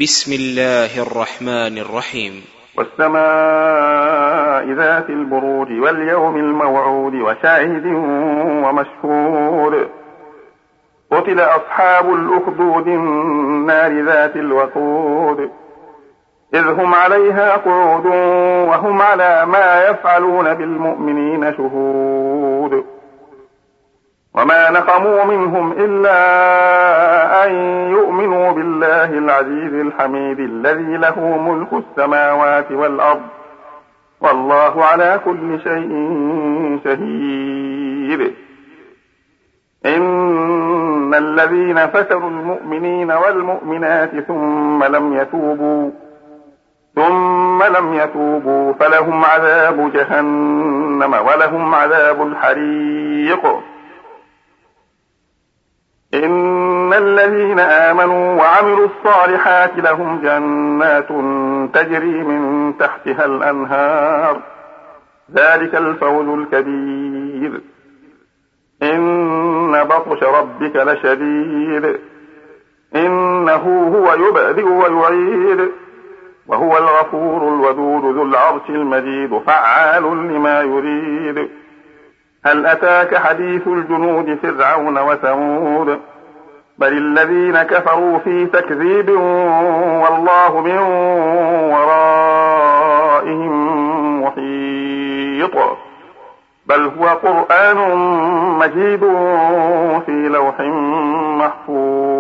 بسم الله الرحمن الرحيم. والسماء ذات البروج واليوم الموعود وشاهد ومشهود قتل أصحاب الأخدود النار ذات الوقود إذ هم عليها قعود وهم على ما يفعلون بالمؤمنين شهود وما نقموا منهم إلا أن يؤمنوا بالله العزيز الحميد الذي له ملك السماوات والأرض والله على كل شيء شهيد. إن الذين فتنوا المؤمنين والمؤمنات ثم لم يتوبوا فلهم عذاب جهنم ولهم عذاب الحريق. إن الذين آمنوا وعملوا الصالحات لهم جنات تجري من تحتها الأنهار ذلك الفوز الكبير. إن بطش ربك لشديد إنه هو يبدئ ويعيد وهو الغفور الودود ذو العرش المجيد فعال لما يريد. هل أتاك حديث الجنود فرعون وثمود بل الذين كفروا في تكذيب والله من ورائهم محيط بل هو قرآن مجيد في لوح محفوظ.